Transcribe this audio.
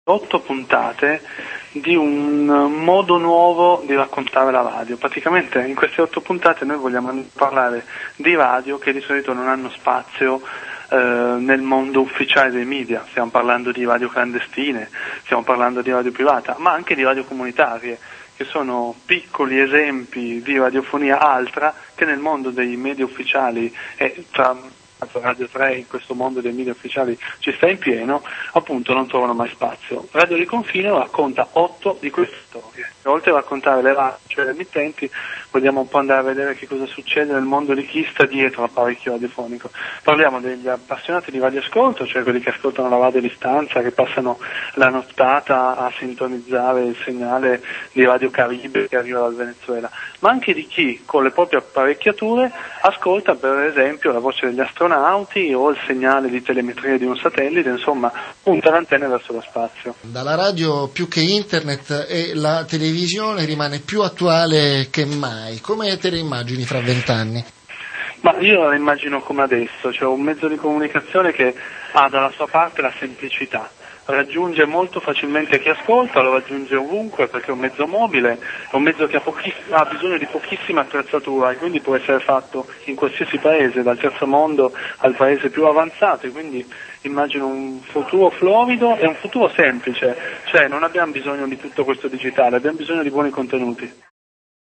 8 puntate di un modo nuovo di raccontare la radio. Praticamente in queste 8 puntate noi vogliamo parlare di radio che di solito non hanno spazio nel mondo ufficiale dei media. Stiamo parlando di radio clandestine, stiamo parlando di radio privata, ma anche di radio comunitarie, che sono piccoli esempi di radiofonia altra che nel mondo dei media ufficiali e tra Radio 3 in questo mondo dei media ufficiali ci sta in pieno, appunto non trovano mai spazio. Radio di Confine racconta 8 di queste storie. E oltre a raccontare le radio, cioè le emittenti, vogliamo un po' andare a vedere che cosa succede nel mondo di chi sta dietro l'apparecchio radiofonico. Parliamo degli appassionati di radioascolto, cioè quelli che ascoltano la radio a distanza, che passano la nottata a sintonizzare il segnale di Radio Caribe che arriva dal Venezuela, ma anche di chi con le proprie apparecchiature ascolta per esempio la voce degli astronauti o il segnale di telemetria di un satellite, insomma punta l'antenna verso lo spazio. Dalla radio più che internet e la televisione rimane più attuale che mai. Come te le immagini fra 20 anni? Ma io la immagino come adesso, cioè un mezzo di comunicazione che ha dalla sua parte la semplicità. Raggiunge molto facilmente chi ascolta, lo raggiunge ovunque perché è un mezzo mobile, è un mezzo che ha bisogno di pochissima attrezzatura e quindi può essere fatto in qualsiasi paese, dal terzo mondo al paese più avanzato, e quindi immagino un futuro florido e un futuro semplice, cioè non abbiamo bisogno di tutto questo digitale, abbiamo bisogno di buoni contenuti.